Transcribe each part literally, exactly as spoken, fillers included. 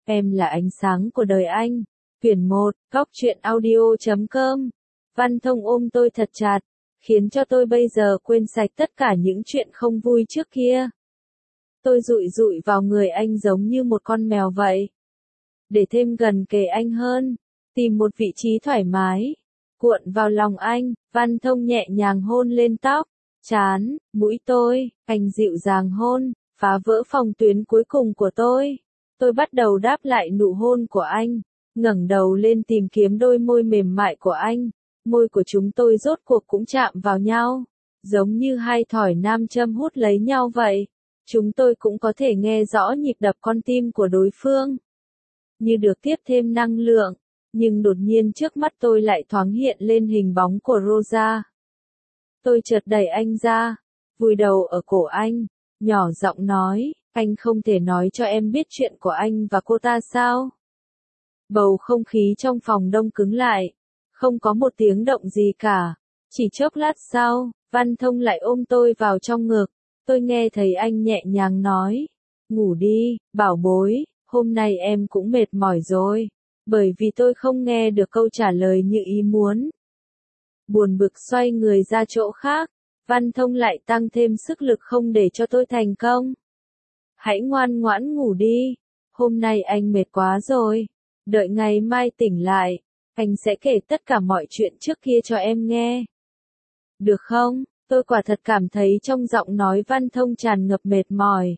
Em là ánh sáng của đời anh. Quyển một, Cóc truyện audio chấm com. Văn Thông ôm tôi thật chặt, khiến cho tôi bây giờ quên sạch tất cả những chuyện không vui trước kia. Tôi dụi dụi vào người anh giống như một con mèo vậy. Để thêm gần kề anh hơn, tìm một vị trí thoải mái, cuộn vào lòng anh, Văn Thông nhẹ nhàng hôn lên tóc, trán, mũi tôi, anh dịu dàng hôn, phá vỡ phòng tuyến cuối cùng của tôi. Tôi bắt đầu đáp lại nụ hôn của anh, ngẩng đầu lên tìm kiếm đôi môi mềm mại của anh. Môi của chúng tôi rốt cuộc cũng chạm vào nhau, giống như hai thỏi nam châm hút lấy nhau vậy. Chúng tôi cũng có thể nghe rõ nhịp đập con tim của đối phương, như được tiếp thêm năng lượng. Nhưng đột nhiên trước mắt tôi lại thoáng hiện lên hình bóng của Rosa. Tôi chợt đẩy anh ra, vùi đầu ở cổ anh, nhỏ giọng nói, anh không thể nói cho em biết chuyện của anh và cô ta sao? Bầu không khí trong phòng đông cứng lại, không có một tiếng động gì cả. Chỉ chốc lát sau, Văn Thông lại ôm tôi vào trong ngực. Tôi nghe thấy anh nhẹ nhàng nói, ngủ đi, bảo bối, hôm nay em cũng mệt mỏi rồi. Bởi vì tôi không nghe được câu trả lời như ý muốn. Buồn bực xoay người ra chỗ khác, Văn Thông lại tăng thêm sức lực không để cho tôi thành công. Hãy ngoan ngoãn ngủ đi, hôm nay anh mệt quá rồi, đợi ngày mai tỉnh lại, anh sẽ kể tất cả mọi chuyện trước kia cho em nghe. Được không? Tôi quả thật cảm thấy trong giọng nói Văn Thông tràn ngập mệt mỏi.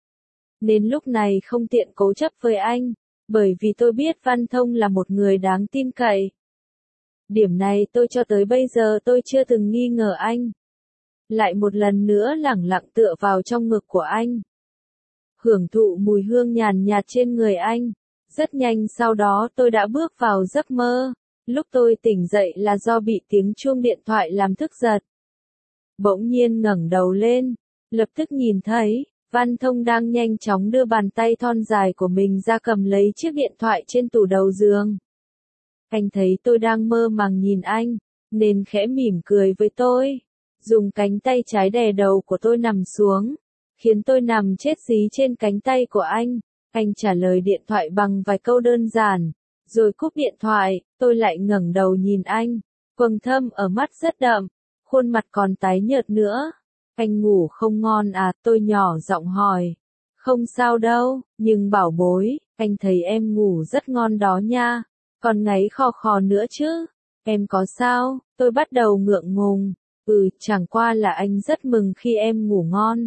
Nên lúc này không tiện cố chấp với anh, bởi vì tôi biết Văn Thông là một người đáng tin cậy. Điểm này tôi cho tới bây giờ tôi chưa từng nghi ngờ anh. Lại một lần nữa lẳng lặng tựa vào trong ngực của anh, hưởng thụ mùi hương nhàn nhạt trên người anh. Rất nhanh sau đó tôi đã bước vào giấc mơ. Lúc tôi tỉnh dậy là do bị tiếng chuông điện thoại làm thức giật. Bỗng nhiên ngẩng đầu lên, lập tức nhìn thấy, Văn Thông đang nhanh chóng đưa bàn tay thon dài của mình ra cầm lấy chiếc điện thoại trên tủ đầu giường. Anh thấy tôi đang mơ màng nhìn anh, nên khẽ mỉm cười với tôi, dùng cánh tay trái đè đầu của tôi nằm xuống, khiến tôi nằm chết dí trên cánh tay của anh. Anh trả lời điện thoại bằng vài câu đơn giản, rồi cúp điện thoại. Tôi lại ngẩng đầu nhìn anh, quầng thâm ở mắt rất đậm, khuôn mặt còn tái nhợt nữa. Anh ngủ không ngon à? Tôi nhỏ giọng hỏi. Không sao đâu, nhưng bảo bối, anh thấy em ngủ rất ngon đó nha, còn ngáy khò khò nữa chứ. Em có sao? Tôi bắt đầu ngượng ngùng. Ừ, chẳng qua là anh rất mừng khi em ngủ ngon.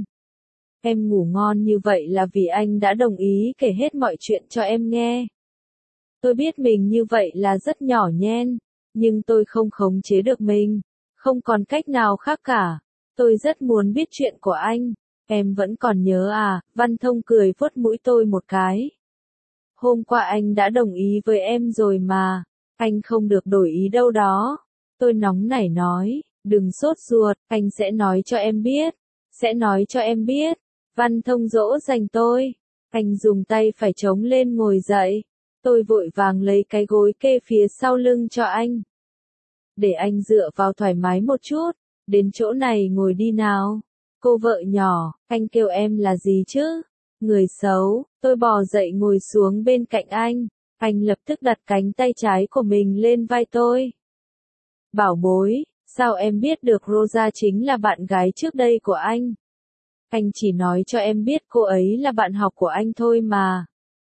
Em ngủ ngon như vậy là vì anh đã đồng ý kể hết mọi chuyện cho em nghe. Tôi biết mình như vậy là rất nhỏ nhen, nhưng tôi không khống chế được mình, không còn cách nào khác cả. Tôi rất muốn biết chuyện của anh. Em vẫn còn nhớ à? Văn Thông cười vuốt mũi tôi một cái. Hôm qua anh đã đồng ý với em rồi mà, anh không được đổi ý đâu đó. Tôi nóng nảy nói, đừng sốt ruột, anh sẽ nói cho em biết, sẽ nói cho em biết. Văn Thông dỗ dành tôi, anh dùng tay phải chống lên ngồi dậy. Tôi vội vàng lấy cái gối kê phía sau lưng cho anh. Để anh dựa vào thoải mái một chút, đến chỗ này ngồi đi nào. Cô vợ nhỏ, anh kêu em là gì chứ? Người xấu. Tôi bò dậy ngồi xuống bên cạnh anh. Anh lập tức đặt cánh tay trái của mình lên vai tôi. Bảo bối, sao em biết được Rosa chính là bạn gái trước đây của anh? Anh chỉ nói cho em biết cô ấy là bạn học của anh thôi mà.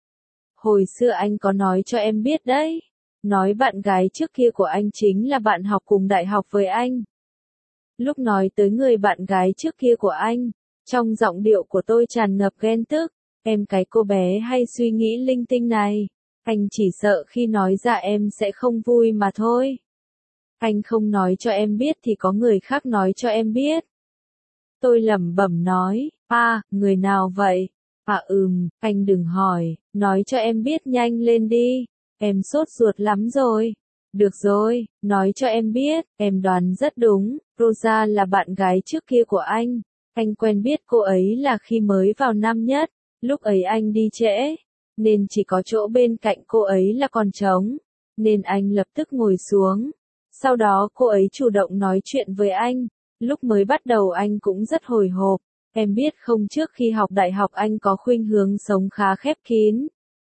Hồi xưa anh có nói cho em biết đấy. Nói bạn gái trước kia của anh chính là bạn học cùng đại học với anh. Lúc nói tới người bạn gái trước kia của anh, trong giọng điệu của tôi tràn ngập ghen tức. Em cái cô bé hay suy nghĩ linh tinh này. Anh chỉ sợ khi nói ra em sẽ không vui mà thôi. Anh không nói cho em biết thì có người khác nói cho em biết. Tôi lẩm bẩm nói, à, người nào vậy? À ừm, anh đừng hỏi, nói cho em biết nhanh lên đi, em sốt ruột lắm rồi. Được rồi, nói cho em biết, em đoán rất đúng, Rosa là bạn gái trước kia của anh. Anh quen biết cô ấy là khi mới vào năm nhất, lúc ấy anh đi trễ, nên chỉ có chỗ bên cạnh cô ấy là còn trống, nên anh lập tức ngồi xuống. Sau đó cô ấy chủ động nói chuyện với anh. Lúc mới bắt đầu anh cũng rất hồi hộp. Em biết không, trước khi học đại học anh có khuynh hướng sống khá khép kín.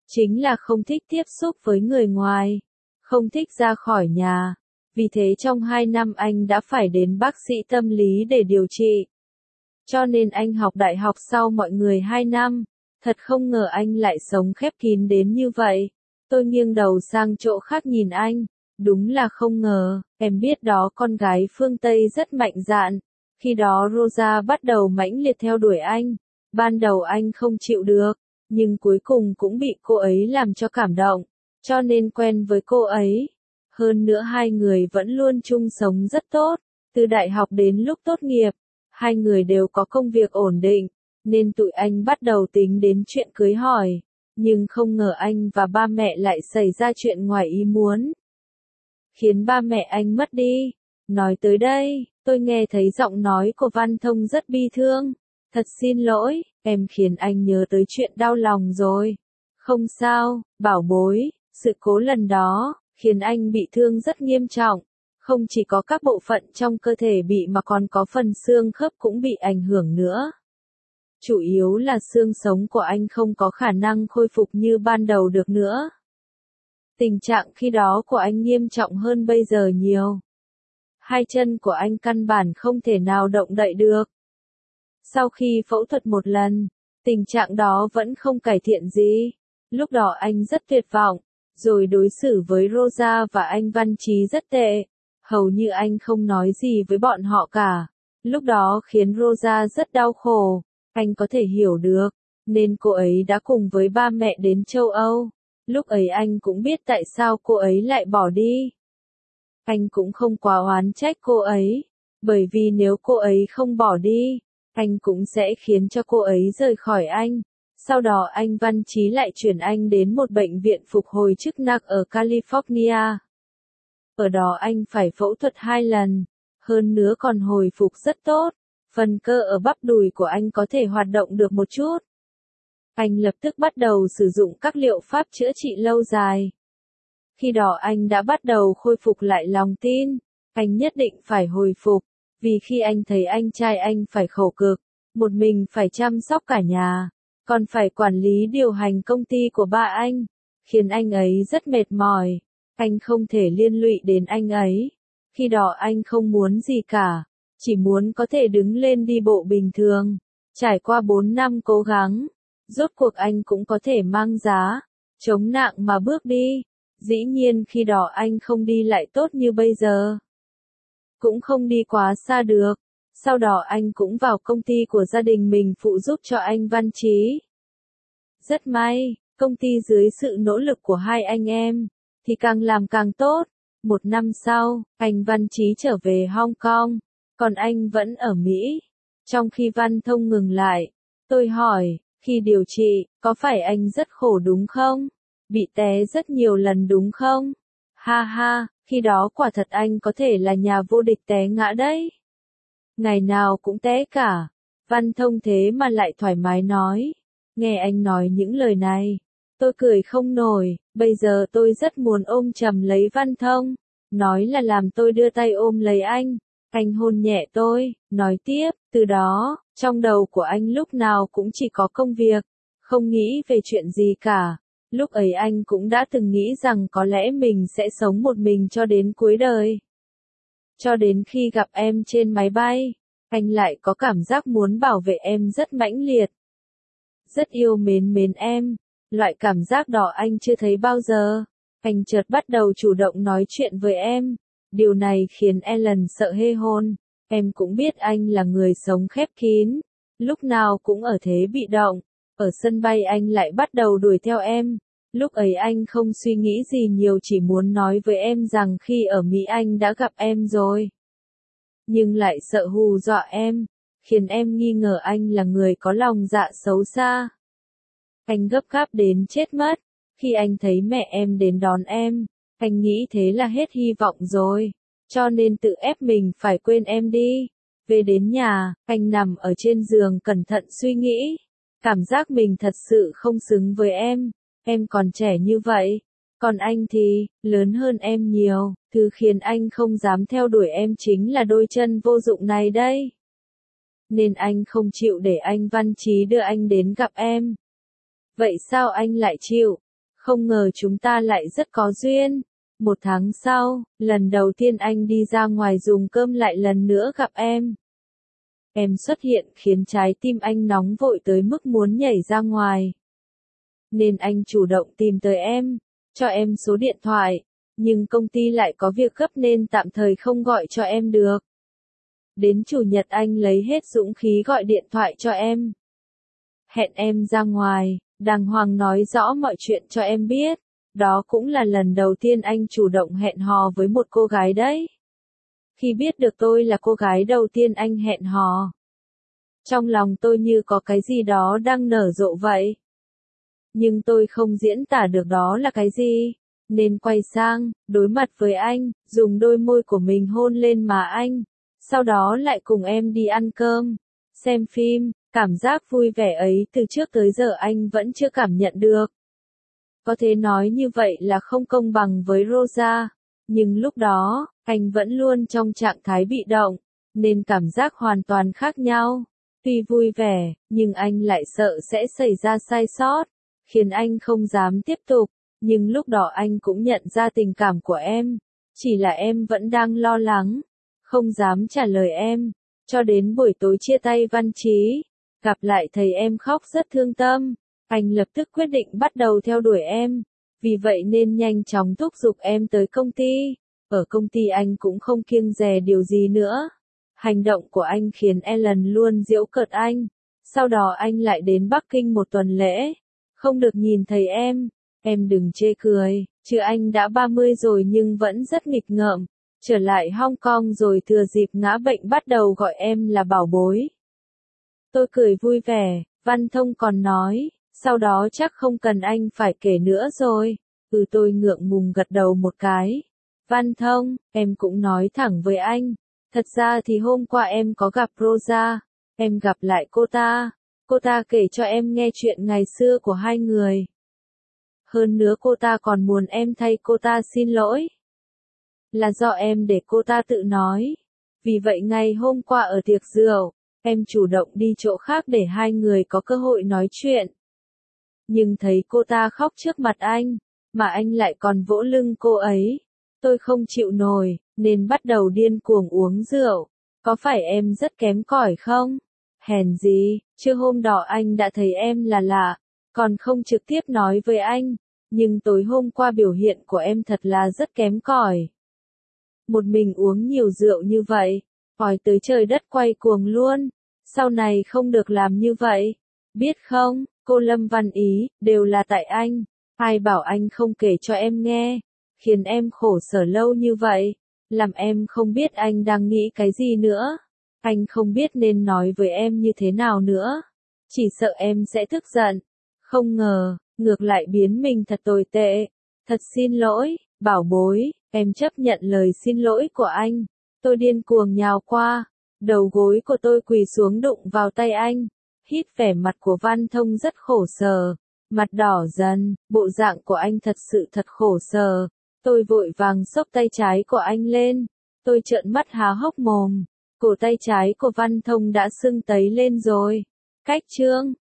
chính là không thích tiếp xúc với người ngoài, không thích ra khỏi nhà. Vì thế trong hai năm anh đã phải đến bác sĩ tâm lý để điều trị. Cho nên anh học đại học sau mọi người hai năm. Thật không ngờ anh lại sống khép kín đến như vậy. Tôi nghiêng đầu sang chỗ khác nhìn anh. Đúng là không ngờ, em biết đó, con gái phương Tây rất mạnh dạn. Khi đó Rosa bắt đầu mãnh liệt theo đuổi anh. Ban đầu anh không chịu được, nhưng cuối cùng cũng bị cô ấy làm cho cảm động, cho nên quen với cô ấy. Hơn nữa hai người vẫn luôn chung sống rất tốt, từ đại học đến lúc tốt nghiệp, hai người đều có công việc ổn định, nên tụi anh bắt đầu tính đến chuyện cưới hỏi. Nhưng không ngờ anh và ba mẹ lại xảy ra chuyện ngoài ý muốn, khiến ba mẹ anh mất đi. Nói tới đây, tôi nghe thấy giọng nói của Văn Thông rất bi thương. Thật xin lỗi, em khiến anh nhớ tới chuyện đau lòng rồi. Không sao, bảo bối, sự cố lần đó khiến anh bị thương rất nghiêm trọng. Không chỉ có các bộ phận trong cơ thể bị mà còn có phần xương khớp cũng bị ảnh hưởng nữa. Chủ yếu là xương sống của anh không có khả năng khôi phục như ban đầu được nữa. Tình trạng khi đó của anh nghiêm trọng hơn bây giờ nhiều. Hai chân của anh căn bản không thể nào động đậy được. Sau khi phẫu thuật một lần, tình trạng đó vẫn không cải thiện gì. Lúc đó anh rất tuyệt vọng, rồi đối xử với Rosa và anh Văn Chí rất tệ. Hầu như anh không nói gì với bọn họ cả. Lúc đó khiến Rosa rất đau khổ. Anh có thể hiểu được, nên cô ấy đã cùng với ba mẹ đến châu Âu. Lúc ấy anh cũng biết tại sao cô ấy lại bỏ đi. Anh cũng không quá oán trách cô ấy, bởi vì nếu cô ấy không bỏ đi, anh cũng sẽ khiến cho cô ấy rời khỏi anh. Sau đó anh Văn Chí lại chuyển anh đến một bệnh viện phục hồi chức năng ở California. Ở đó anh phải phẫu thuật hai lần, hơn nữa còn hồi phục rất tốt. Phần cơ ở bắp đùi của anh có thể hoạt động được một chút. Anh lập tức bắt đầu sử dụng các liệu pháp chữa trị lâu dài. Khi đó anh đã bắt đầu khôi phục lại lòng tin. Anh nhất định phải hồi phục, vì khi anh thấy anh trai anh phải khổ cực, một mình phải chăm sóc cả nhà, còn phải quản lý điều hành công ty của ba anh, khiến anh ấy rất mệt mỏi. Anh không thể liên lụy đến anh ấy. Khi đó anh không muốn gì cả, chỉ muốn có thể đứng lên đi bộ bình thường. Trải qua bốn năm cố gắng, rốt cuộc anh cũng có thể mang giá, chống nặng mà bước đi. Dĩ nhiên khi đó anh không đi lại tốt như bây giờ, cũng không đi quá xa được. Sau đó anh cũng vào công ty của gia đình mình phụ giúp cho anh Văn Chí. Rất may, công ty dưới sự nỗ lực của hai anh em, thì càng làm càng tốt. Một năm sau, anh Văn Chí trở về Hong Kong, còn anh vẫn ở Mỹ. Trong khi Văn Thông ngừng lại, tôi hỏi, khi điều trị, có phải anh rất khổ đúng không? Bị té rất nhiều lần đúng không? Ha ha, khi đó quả thật anh có thể là nhà vô địch té ngã đấy. Ngày nào cũng té cả. Văn Thông thế mà lại thoải mái nói. Nghe anh nói những lời này, tôi cười không nổi. Bây giờ tôi rất muốn ôm chầm lấy Văn Thông, nói là làm tôi đưa tay ôm lấy anh. Anh hôn nhẹ tôi, nói tiếp, từ đó, trong đầu của anh lúc nào cũng chỉ có công việc, không nghĩ về chuyện gì cả. Lúc ấy anh cũng đã từng nghĩ rằng có lẽ mình sẽ sống một mình cho đến cuối đời. Cho đến khi gặp em trên máy bay, anh lại có cảm giác muốn bảo vệ em rất mãnh liệt. Rất yêu mến mến em, loại cảm giác đó anh chưa thấy bao giờ. Anh chợt bắt đầu chủ động nói chuyện với em. Điều này khiến Ellen sợ hê hồn. Em cũng biết anh là người sống khép kín, lúc nào cũng ở thế bị động. Ở sân bay anh lại bắt đầu đuổi theo em. Lúc ấy anh không suy nghĩ gì nhiều, chỉ muốn nói với em rằng khi ở Mỹ anh đã gặp em rồi. Nhưng lại sợ hù dọa em, khiến em nghi ngờ anh là người có lòng dạ xấu xa. Anh gấp gáp đến chết mất. Khi anh thấy mẹ em đến đón em, anh nghĩ thế là hết hy vọng rồi, cho nên tự ép mình phải quên em đi. Về đến nhà, anh nằm ở trên giường cẩn thận suy nghĩ. Cảm giác mình thật sự không xứng với em. Em còn trẻ như vậy, còn anh thì, lớn hơn em nhiều. Thứ khiến anh không dám theo đuổi em chính là đôi chân vô dụng này đây. Nên anh không chịu để anh Văn Chí đưa anh đến gặp em. Vậy sao anh lại chịu? Không ngờ chúng ta lại rất có duyên. Một tháng sau, lần đầu tiên anh đi ra ngoài dùng cơm lại lần nữa gặp em. Em xuất hiện khiến trái tim anh nóng vội tới mức muốn nhảy ra ngoài. Nên anh chủ động tìm tới em, cho em số điện thoại, nhưng công ty lại có việc gấp nên tạm thời không gọi cho em được. Đến chủ nhật anh lấy hết dũng khí gọi điện thoại cho em. Hẹn em ra ngoài, đàng hoàng nói rõ mọi chuyện cho em biết. Đó cũng là lần đầu tiên anh chủ động hẹn hò với một cô gái đấy. Khi biết được tôi là cô gái đầu tiên anh hẹn hò, trong lòng tôi như có cái gì đó đang nở rộ vậy. Nhưng tôi không diễn tả được đó là cái gì, nên quay sang, đối mặt với anh, dùng đôi môi của mình hôn lên má anh. Sau đó lại cùng em đi ăn cơm, xem phim, cảm giác vui vẻ ấy từ trước tới giờ anh vẫn chưa cảm nhận được. Có thể nói như vậy là không công bằng với Rosa, nhưng lúc đó, anh vẫn luôn trong trạng thái bị động, nên cảm giác hoàn toàn khác nhau. Tuy vui vẻ, nhưng anh lại sợ sẽ xảy ra sai sót, khiến anh không dám tiếp tục, nhưng lúc đó anh cũng nhận ra tình cảm của em, chỉ là em vẫn đang lo lắng, không dám trả lời em, cho đến buổi tối chia tay Văn Chí, gặp lại thấy em khóc rất thương tâm, anh lập tức quyết định bắt đầu theo đuổi em, vì vậy nên nhanh chóng thúc giục em tới công ty, ở công ty anh cũng không kiêng dè điều gì nữa. Hành động của anh khiến Ellen luôn giễu cợt anh, sau đó anh lại đến Bắc Kinh một tuần lễ, không được nhìn thấy em, em đừng chê cười, chứ anh đã ba mươi rồi nhưng vẫn rất nghịch ngợm, trở lại Hong Kong rồi thừa dịp ngã bệnh bắt đầu gọi em là bảo bối. Tôi cười vui vẻ, Văn Thông còn nói, sau đó chắc không cần anh phải kể nữa rồi, ừ tôi ngượng ngùng gật đầu một cái. Văn Thông, em cũng nói thẳng với anh, thật ra thì hôm qua em có gặp Rosa, em gặp lại cô ta, cô ta kể cho em nghe chuyện ngày xưa của hai người. Hơn nữa cô ta còn muốn em thay cô ta xin lỗi. Là do em để cô ta tự nói. Vì vậy ngày hôm qua ở tiệc rượu, em chủ động đi chỗ khác để hai người có cơ hội nói chuyện. Nhưng thấy cô ta khóc trước mặt anh, mà anh lại còn vỗ lưng cô ấy. Tôi không chịu nổi, nên bắt đầu điên cuồng uống rượu. Có phải em rất kém cỏi không? Hèn gì, chưa hôm đó anh đã thấy em là lạ, còn không trực tiếp nói với anh. Nhưng tối hôm qua biểu hiện của em thật là rất kém cỏi. Một mình uống nhiều rượu như vậy, hỏi tới trời đất quay cuồng luôn. Sau này không được làm như vậy. Biết không, cô Lâm Văn Ý, đều là tại anh. Ai bảo anh không kể cho em nghe, khiến em khổ sở lâu như vậy, làm em không biết anh đang nghĩ cái gì nữa. Anh không biết nên nói với em như thế nào nữa. Chỉ sợ em sẽ tức giận. Không ngờ, ngược lại biến mình thật tồi tệ. Thật xin lỗi, bảo bối, em chấp nhận lời xin lỗi của anh. Tôi điên cuồng nhào qua, đầu gối của tôi quỳ xuống đụng vào tay anh. Hít vẻ mặt của Văn Thông rất khổ sở, mặt đỏ dần, bộ dạng của anh thật sự thật khổ sở. Tôi vội vàng xốc tay trái của anh lên, tôi trợn mắt há hốc mồm, cổ tay trái của Văn Thông đã sưng tấy lên rồi. Cách chương